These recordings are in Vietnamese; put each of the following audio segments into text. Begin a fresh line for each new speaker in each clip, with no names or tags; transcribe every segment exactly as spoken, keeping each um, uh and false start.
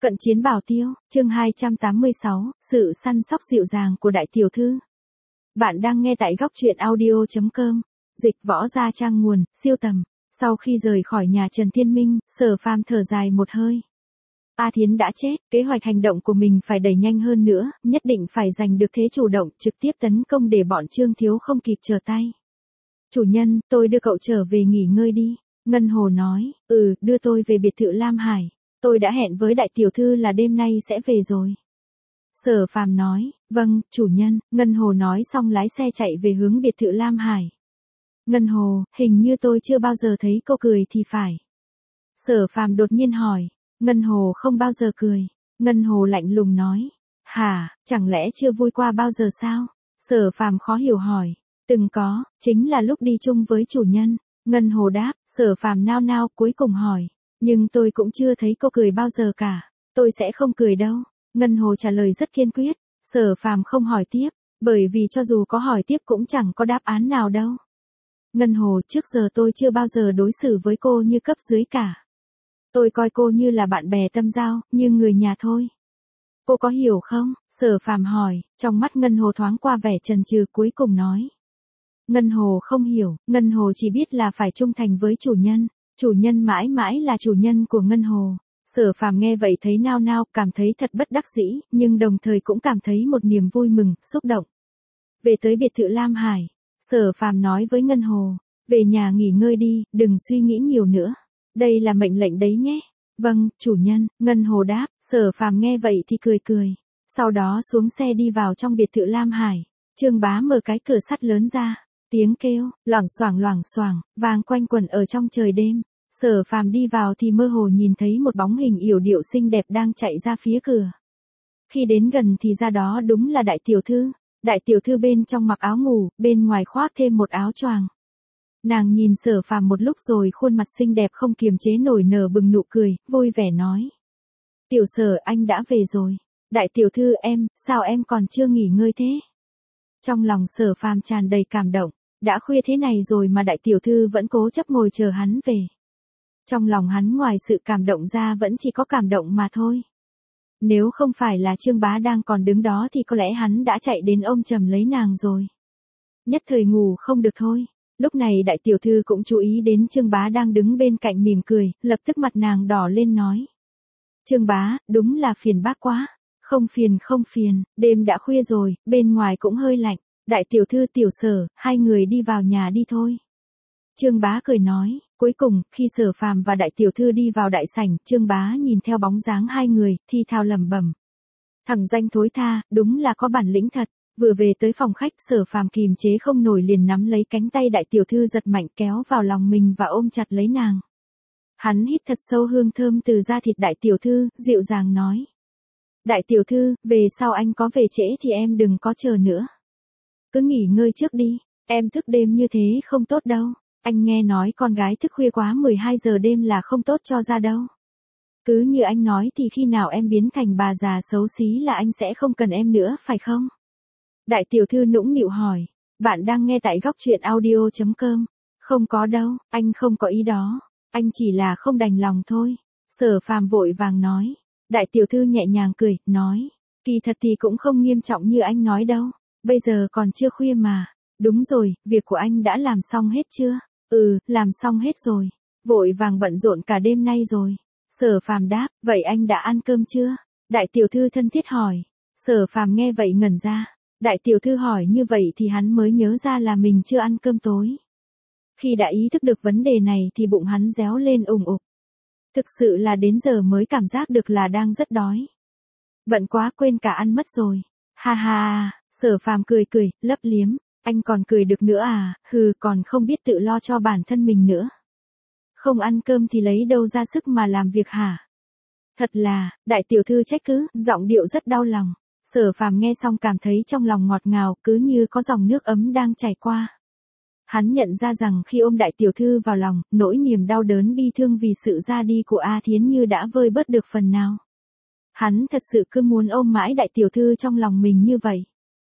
Cận chiến bảo tiêu, chương hai trăm tám mươi sáu, sự săn sóc dịu dàng của đại tiểu thư. Bạn đang nghe tại góc truyện audio chấm com, dịch võ gia trang nguồn, siêu tầm. Sau khi rời khỏi nhà Trần Thiên Minh, Sở Phàm thở dài một hơi. A Thiến đã chết, kế hoạch hành động của mình phải đẩy nhanh hơn nữa, nhất định phải giành được thế chủ động, trực tiếp tấn công để bọn Trương Thiếu không kịp trở tay. Chủ nhân, tôi đưa cậu trở về nghỉ ngơi đi. Ngân Hồ nói, ừ, đưa tôi về biệt thự Lam Hải. Tôi đã hẹn với đại tiểu thư là đêm nay sẽ về rồi. Sở Phàm nói, vâng, chủ nhân. Ngân Hồ nói xong lái xe chạy về hướng biệt thự Lam Hải. Ngân Hồ, hình như tôi chưa bao giờ thấy cô cười thì phải. Sở Phàm đột nhiên hỏi, Ngân Hồ không bao giờ cười. Ngân Hồ lạnh lùng nói, hả, chẳng lẽ chưa vui qua bao giờ sao? Sở Phàm khó hiểu hỏi, từng có, chính là lúc đi chung với chủ nhân. Ngân Hồ đáp. Sở Phàm nao nao cuối cùng hỏi, nhưng tôi cũng chưa thấy cô cười bao giờ cả. Tôi sẽ không cười đâu. Ngân Hồ trả lời rất kiên quyết. Sở Phàm không hỏi tiếp, bởi vì cho dù có hỏi tiếp cũng chẳng có đáp án nào đâu. Ngân Hồ, trước giờ tôi chưa bao giờ đối xử với cô như cấp dưới cả. Tôi coi cô như là bạn bè tâm giao, như người nhà thôi. Cô có hiểu không? Sở Phàm hỏi, trong mắt Ngân Hồ thoáng qua vẻ chần chừ cuối cùng nói. Ngân Hồ không hiểu, Ngân Hồ chỉ biết là phải trung thành với chủ nhân. Chủ nhân mãi mãi là chủ nhân của Ngân Hồ. Sở Phàm nghe vậy thấy nao nao, cảm thấy thật bất đắc dĩ, nhưng đồng thời cũng cảm thấy một niềm vui mừng, xúc động. Về tới biệt thự Lam Hải, Sở Phàm nói với Ngân Hồ, về nhà nghỉ ngơi đi, đừng suy nghĩ nhiều nữa. Đây là mệnh lệnh đấy nhé. Vâng, chủ nhân. Ngân Hồ đáp. Sở Phàm nghe vậy thì cười cười. Sau đó xuống xe đi vào trong biệt thự Lam Hải. Trương Bá mở cái cửa sắt lớn ra. Tiếng kêu, loảng xoảng loảng xoảng, vang quanh quẩn ở trong trời đêm. Sở Phàm đi vào thì mơ hồ nhìn thấy một bóng hình yểu điệu xinh đẹp đang chạy ra phía cửa. Khi đến gần thì ra đó đúng là đại tiểu thư. Đại tiểu thư bên trong mặc áo ngủ, bên ngoài khoác thêm một áo choàng. Nàng nhìn Sở Phàm một lúc rồi khuôn mặt xinh đẹp không kiềm chế nổi nở bừng nụ cười, vui vẻ nói. Tiểu Sở, anh đã về rồi. Đại tiểu thư em, sao em còn chưa nghỉ ngơi thế? Trong lòng Sở Phàm tràn đầy cảm động. Đã khuya thế này rồi mà đại tiểu thư vẫn cố chấp ngồi chờ hắn về. Trong lòng hắn ngoài sự cảm động ra vẫn chỉ có cảm động mà thôi. Nếu không phải là Trương Bá đang còn đứng đó thì có lẽ hắn đã chạy đến ôm chầm lấy nàng rồi. Nhất thời ngủ không được thôi. Lúc này đại tiểu thư cũng chú ý đến Trương Bá đang đứng bên cạnh mỉm cười, lập tức mặt nàng đỏ lên nói. Trương Bá, đúng là phiền bác quá. Không phiền không phiền, đêm đã khuya rồi, bên ngoài cũng hơi lạnh. Đại tiểu thư Tiểu Sở, hai người đi vào nhà đi thôi. Trương Bá cười nói, cuối cùng, khi Sở Phàm và đại tiểu thư đi vào đại sảnh, Trương Bá nhìn theo bóng dáng hai người, thi thào lẩm bẩm. Thằng danh thối tha, đúng là có bản lĩnh thật. Vừa về tới phòng khách, Sở Phàm kìm chế không nổi liền nắm lấy cánh tay đại tiểu thư giật mạnh kéo vào lòng mình và ôm chặt lấy nàng. Hắn hít thật sâu hương thơm từ da thịt đại tiểu thư, dịu dàng nói. Đại tiểu thư, về sau anh có về trễ thì em đừng có chờ nữa. Cứ nghỉ ngơi trước đi, em thức đêm như thế không tốt đâu. Anh nghe nói con gái thức khuya quá mười hai giờ đêm là không tốt cho da đâu. Cứ như anh nói thì khi nào em biến thành bà già xấu xí là anh sẽ không cần em nữa phải không? Đại tiểu thư nũng nịu hỏi, bạn đang nghe tại góc truyện audio chấm com. Không có đâu, anh không có ý đó, anh chỉ là không đành lòng thôi. Sở Phàm vội vàng nói. Đại tiểu thư nhẹ nhàng cười, nói, kỳ thật thì cũng không nghiêm trọng như anh nói đâu. Bây giờ còn chưa khuya mà. Đúng rồi, việc của anh đã làm xong hết chưa? Ừ, làm xong hết rồi. Vội vàng bận rộn cả đêm nay rồi. Sở Phàm đáp, vậy anh đã ăn cơm chưa? Đại tiểu thư thân thiết hỏi. Sở Phàm nghe vậy ngẩn ra. Đại tiểu thư hỏi như vậy thì hắn mới nhớ ra là mình chưa ăn cơm tối. Khi đã ý thức được vấn đề này thì bụng hắn réo lên ùng ục. Thực sự là đến giờ mới cảm giác được là đang rất đói. Bận quá quên cả ăn mất rồi. Ha ha, Sở Phàm cười cười, lấp liếm. Anh còn cười được nữa à, hừ, còn không biết tự lo cho bản thân mình nữa. Không ăn cơm thì lấy đâu ra sức mà làm việc hả? Thật là, đại tiểu thư trách cứ, giọng điệu rất đau lòng. Sở Phàm nghe xong cảm thấy trong lòng ngọt ngào, cứ như có dòng nước ấm đang chảy qua. Hắn nhận ra rằng khi ôm đại tiểu thư vào lòng, nỗi niềm đau đớn bi thương vì sự ra đi của A Thiến như đã vơi bớt được phần nào. Hắn thật sự cứ muốn ôm mãi đại tiểu thư trong lòng mình như vậy.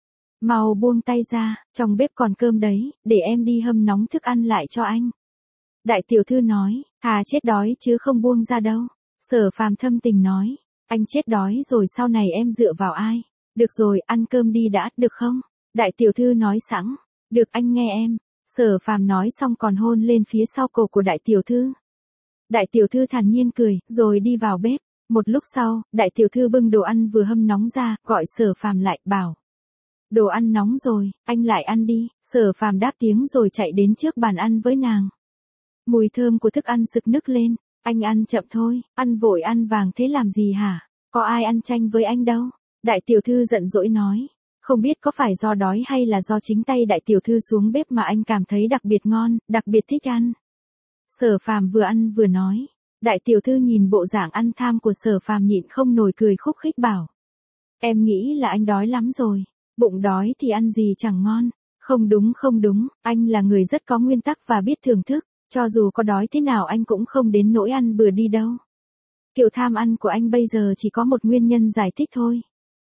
Mau buông tay ra, trong bếp còn cơm đấy, để em đi hâm nóng thức ăn lại cho anh. Đại tiểu thư nói, thà chết đói chứ không buông ra đâu. Sở Phàm thâm tình nói, Anh chết đói rồi sau này em dựa vào ai? Được rồi, ăn cơm đi đã, được không? Đại tiểu thư nói sẵn. Được, anh nghe em. Sở Phàm nói xong còn hôn lên phía sau cổ của đại tiểu thư. Đại tiểu thư thản nhiên cười, rồi đi vào bếp. Một lúc sau, đại tiểu thư bưng đồ ăn vừa hâm nóng ra, gọi Sở Phàm lại, bảo. Đồ ăn nóng rồi, anh lại ăn đi. Sở Phàm đáp tiếng rồi chạy đến trước bàn ăn với nàng. Mùi thơm của thức ăn sực nức lên. Anh ăn chậm thôi, ăn vội ăn vàng thế làm gì hả? Có ai ăn chanh với anh đâu? Đại tiểu thư giận dỗi nói. Không biết có phải do đói hay là do chính tay đại tiểu thư xuống bếp mà anh cảm thấy đặc biệt ngon, đặc biệt thích ăn. Sở Phàm vừa ăn vừa nói. Đại tiểu thư nhìn bộ dạng ăn tham của Sở Phàm nhịn không nổi cười khúc khích bảo. Em nghĩ là anh đói lắm rồi. Bụng đói thì ăn gì chẳng ngon. Không đúng không đúng, anh là người rất có nguyên tắc và biết thưởng thức. Cho dù có đói thế nào anh cũng không đến nỗi ăn bừa đi đâu. Kiểu tham ăn của anh bây giờ chỉ có một nguyên nhân giải thích thôi.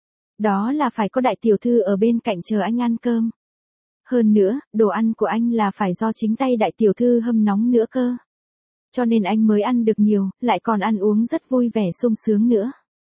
Đó là phải có đại tiểu thư ở bên cạnh chờ anh ăn cơm. Hơn nữa, đồ ăn của anh là phải do chính tay đại tiểu thư hâm nóng nữa cơ. Cho nên anh mới ăn được nhiều, lại còn ăn uống rất vui vẻ sung sướng nữa.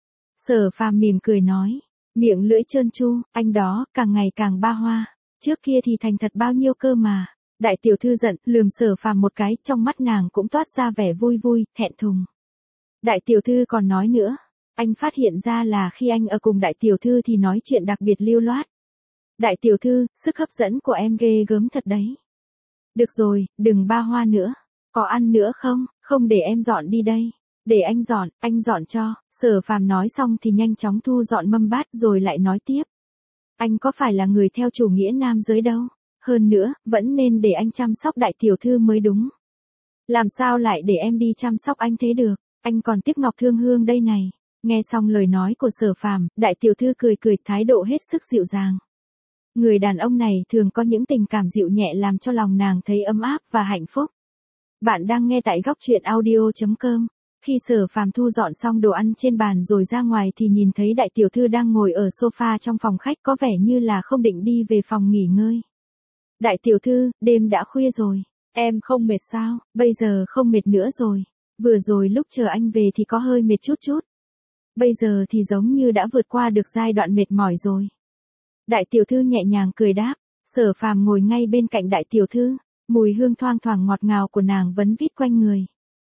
Sở Phàm mỉm cười nói, miệng lưỡi trơn tru, anh đó, càng ngày càng ba hoa. Trước kia thì thành thật bao nhiêu cơ mà. Đại tiểu thư giận, lườm Sở Phàm một cái, trong mắt nàng cũng toát ra vẻ vui vui, thẹn thùng. Đại tiểu thư còn nói nữa, anh phát hiện ra là khi anh ở cùng đại tiểu thư thì nói chuyện đặc biệt lưu loát. Đại tiểu thư, sức hấp dẫn của em ghê gớm thật đấy. Được rồi, đừng ba hoa nữa. Có ăn nữa không? Không để em dọn đi đây. Để anh dọn, anh dọn cho. Sở Phàm nói xong thì nhanh chóng thu dọn mâm bát rồi lại nói tiếp. Anh có phải là người theo chủ nghĩa nam giới đâu. Hơn nữa, vẫn nên để anh chăm sóc đại tiểu thư mới đúng. Làm sao lại để em đi chăm sóc anh thế được? Anh còn tiếc Ngọc Thương Hương đây này. Nghe xong lời nói của Sở Phàm, đại tiểu thư cười cười, thái độ hết sức dịu dàng. Người đàn ông này thường có những tình cảm dịu nhẹ làm cho lòng nàng thấy ấm áp và hạnh phúc. Bạn đang nghe tại góc truyện audio chấm com. Khi Sở Phàm thu dọn xong đồ ăn trên bàn rồi ra ngoài thì nhìn thấy đại tiểu thư đang ngồi ở sofa trong phòng khách, có vẻ như là không định đi về phòng nghỉ ngơi. Đại tiểu thư, đêm đã khuya rồi. Em không mệt sao? Bây giờ không mệt nữa rồi. Vừa rồi lúc chờ anh về thì có hơi mệt chút chút. Bây giờ thì giống như đã vượt qua được giai đoạn mệt mỏi rồi. Đại tiểu thư nhẹ nhàng cười đáp. Sở Phàm ngồi ngay bên cạnh đại tiểu thư. Mùi hương thoang thoảng ngọt ngào của nàng vấn vít quanh người.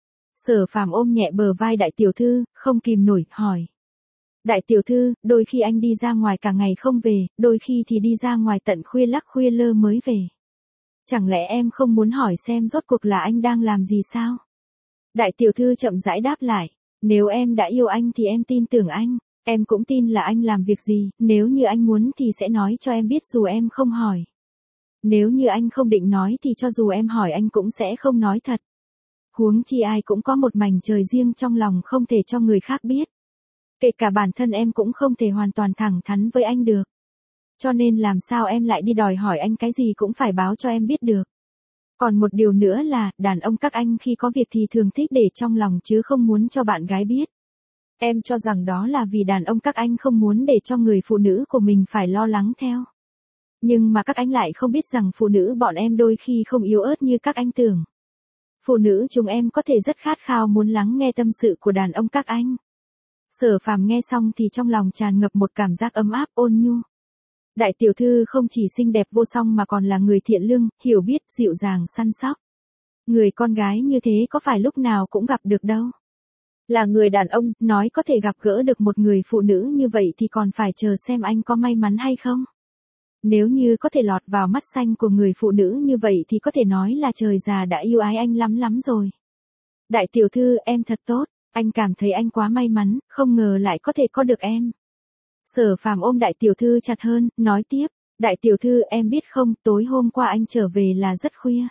Sở Phàm ôm nhẹ bờ vai đại tiểu thư, không kìm nổi, hỏi. Đại tiểu thư, đôi khi anh đi ra ngoài cả ngày không về, đôi khi thì đi ra ngoài tận khuya lắc khuya lơ mới về. Chẳng lẽ em không muốn hỏi xem rốt cuộc là anh đang làm gì sao? Đại tiểu thư chậm rãi đáp lại. Nếu em đã yêu anh thì em tin tưởng anh. Em cũng tin là anh làm việc gì, nếu như anh muốn thì sẽ nói cho em biết dù em không hỏi. Nếu như anh không định nói thì cho dù em hỏi anh cũng sẽ không nói thật. Huống chi ai cũng có một mảnh trời riêng trong lòng không thể cho người khác biết. Kể cả bản thân em cũng không thể hoàn toàn thẳng thắn với anh được. Cho nên làm sao em lại đi đòi hỏi anh cái gì cũng phải báo cho em biết được. Còn một điều nữa là, đàn ông các anh khi có việc thì thường thích để trong lòng chứ không muốn cho bạn gái biết. Em cho rằng đó là vì đàn ông các anh không muốn để cho người phụ nữ của mình phải lo lắng theo. Nhưng mà các anh lại không biết rằng phụ nữ bọn em đôi khi không yếu ớt như các anh tưởng. Phụ nữ chúng em có thể rất khát khao muốn lắng nghe tâm sự của đàn ông các anh. Sở Phàm nghe xong thì trong lòng tràn ngập một cảm giác ấm áp ôn nhu. Đại tiểu thư không chỉ xinh đẹp vô song mà còn là người thiện lương, hiểu biết, dịu dàng, săn sóc. Người con gái như thế có phải lúc nào cũng gặp được đâu. Là người đàn ông, nói có thể gặp gỡ được một người phụ nữ như vậy thì còn phải chờ xem anh có may mắn hay không. Nếu như có thể lọt vào mắt xanh của người phụ nữ như vậy thì có thể nói là trời già đã yêu ái anh lắm lắm rồi. Đại tiểu thư, em thật tốt, anh cảm thấy anh quá may mắn, không ngờ lại có thể có được em. Sở Phàm ôm đại tiểu thư chặt hơn, nói tiếp, đại tiểu thư em biết không, tối hôm qua anh trở về là rất khuya.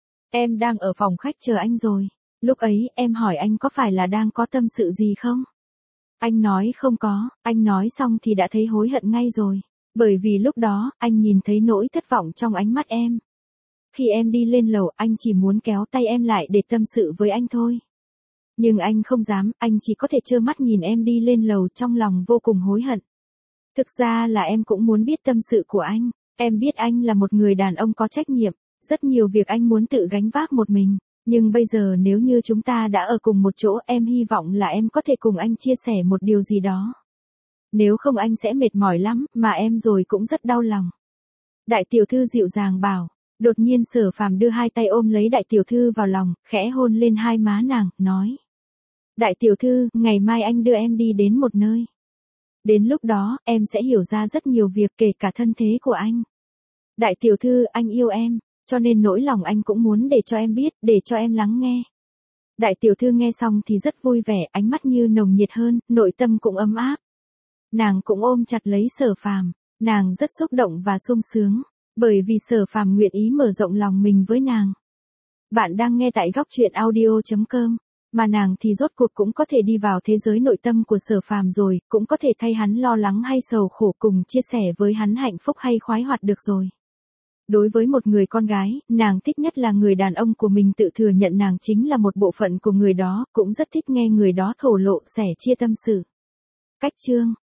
Em đang ở phòng khách chờ anh rồi, lúc ấy em hỏi anh có phải là đang có tâm sự gì không? Anh nói không có, anh nói xong thì đã thấy hối hận ngay rồi. Bởi vì lúc đó, anh nhìn thấy nỗi thất vọng trong ánh mắt em. Khi em đi lên lầu, anh chỉ muốn kéo tay em lại để tâm sự với anh thôi. Nhưng anh không dám, anh chỉ có thể trơ mắt nhìn em đi lên lầu, trong lòng vô cùng hối hận. Thực ra là em cũng muốn biết tâm sự của anh. Em biết anh là một người đàn ông có trách nhiệm, rất nhiều việc anh muốn tự gánh vác một mình. Nhưng bây giờ nếu như chúng ta đã ở cùng một chỗ, em hy vọng là em có thể cùng anh chia sẻ một điều gì đó. Nếu không anh sẽ mệt mỏi lắm, mà em rồi cũng rất đau lòng. Đại tiểu thư dịu dàng bảo. Đột nhiên Sở Phàm đưa hai tay ôm lấy đại tiểu thư vào lòng, khẽ hôn lên hai má nàng, nói. Đại tiểu thư, ngày mai anh đưa em đi đến một nơi. Đến lúc đó, em sẽ hiểu ra rất nhiều việc, kể cả thân thế của anh. Đại tiểu thư, anh yêu em, cho nên nỗi lòng anh cũng muốn để cho em biết, để cho em lắng nghe. Đại tiểu thư nghe xong thì rất vui vẻ, ánh mắt như nồng nhiệt hơn, nội tâm cũng ấm áp. Nàng cũng ôm chặt lấy Sở Phàm, nàng rất xúc động và sung sướng, bởi vì Sở Phàm nguyện ý mở rộng lòng mình với nàng. Bạn đang nghe tại góc truyện audio chấm com, mà nàng thì rốt cuộc cũng có thể đi vào thế giới nội tâm của Sở Phàm rồi, cũng có thể thay hắn lo lắng hay sầu khổ, cùng chia sẻ với hắn hạnh phúc hay khoái hoạt được rồi. Đối với một người con gái, nàng thích nhất là người đàn ông của mình tự thừa nhận nàng chính là một bộ phận của người đó, cũng rất thích nghe người đó thổ lộ, sẻ chia tâm sự. Cách chương